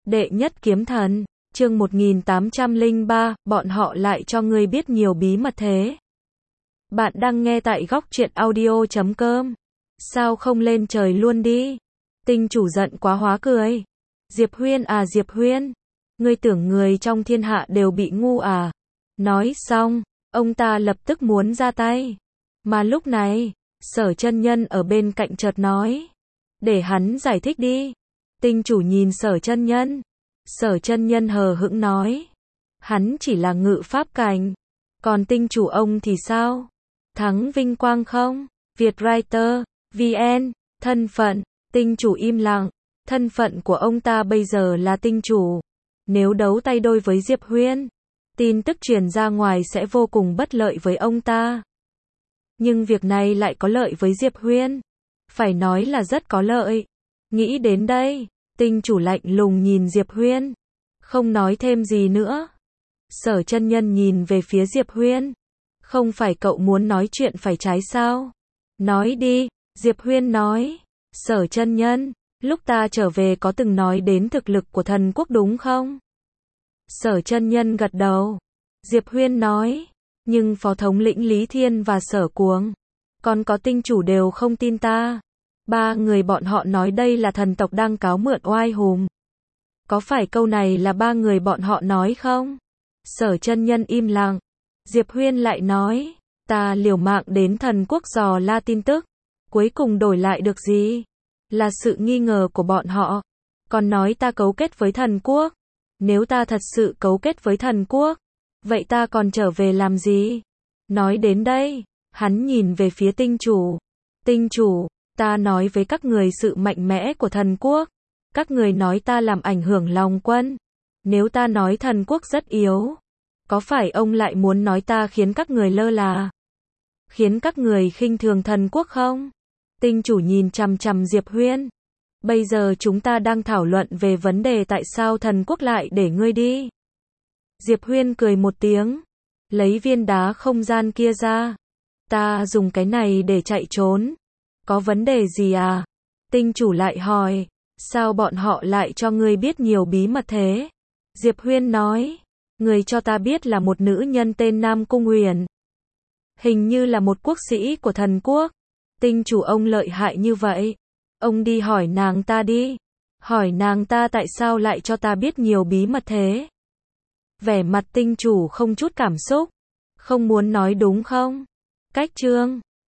Đệ nhất kiếm thần, chương 1803, bọn họ lại cho ngươi biết nhiều bí mật thế. Bạn đang nghe tại góc truyện audio.com. Sao không lên trời luôn đi? Tinh chủ giận quá hóa cười. Diệp Huyên à Diệp Huyên, ngươi tưởng người trong thiên hạ đều bị ngu à? Nói xong, ông ta lập tức muốn ra tay. Mà lúc này, Sở chân nhân ở bên cạnh chợt nói. Để hắn giải thích đi. Tinh chủ nhìn Sở chân nhân. Sở chân nhân hờ hững nói. Hắn chỉ là ngự pháp cảnh. Còn tinh chủ ông thì sao? Thắng vinh quang không? Vietwriter, VN, thân phận, tinh chủ im lặng. Thân phận của ông ta bây giờ là tinh chủ. Nếu đấu tay đôi với Diệp Huyên, tin tức truyền ra ngoài sẽ vô cùng bất lợi với ông ta. Nhưng việc này lại có lợi với Diệp Huyên. Phải nói là rất có lợi. Nghĩ đến đây, tinh chủ lạnh lùng nhìn Diệp Huyên. Không nói thêm gì nữa. Sở chân nhân nhìn về phía Diệp Huyên. Không phải cậu muốn nói chuyện phải trái sao? Nói đi, Diệp Huyên nói. Sở chân nhân, lúc ta trở về có từng nói đến thực lực của thần quốc đúng không? Sở chân nhân gật đầu. Diệp Huyên nói. Nhưng phó thống lĩnh Lý Thiên và Sở Cuồng, còn có tinh chủ đều không tin ta. Ba người bọn họ nói đây là thần tộc đang cáo mượn oai hùng. Có phải câu này là ba người bọn họ nói không? Sở chân nhân im lặng. Diệp Huyên lại nói. Ta liều mạng đến thần quốc dò la tin tức. Cuối cùng đổi lại được gì? Là sự nghi ngờ của bọn họ. Còn nói ta cấu kết với thần quốc. Nếu ta thật sự cấu kết với thần quốc, vậy ta còn trở về làm gì? Nói đến đây, hắn nhìn về phía tinh chủ. Tinh chủ, ta nói với các người sự mạnh mẽ của thần quốc. Các người nói ta làm ảnh hưởng lòng quân. Nếu ta nói thần quốc rất yếu, có phải ông lại muốn nói ta khiến các người lơ là? Khiến các người khinh thường thần quốc không? Tinh chủ nhìn chằm chằm Diệp Huyên. Bây giờ chúng ta đang thảo luận về vấn đề tại sao thần quốc lại để ngươi đi. Diệp Huyên cười một tiếng. Lấy viên đá không gian kia ra. Ta dùng cái này để chạy trốn. Có vấn đề gì à? Tinh chủ lại hỏi. Sao bọn họ lại cho ngươi biết nhiều bí mật thế? Diệp Huyên nói. Người cho ta biết là một nữ nhân tên Nam Cung Huyền. Hình như là một quốc sĩ của thần quốc. Tinh chủ ông lợi hại như vậy. Ông đi hỏi nàng ta đi. Hỏi nàng ta tại sao lại cho ta biết nhiều bí mật thế? Vẻ mặt tinh chủ không chút cảm xúc. Không muốn nói đúng không? Cách chương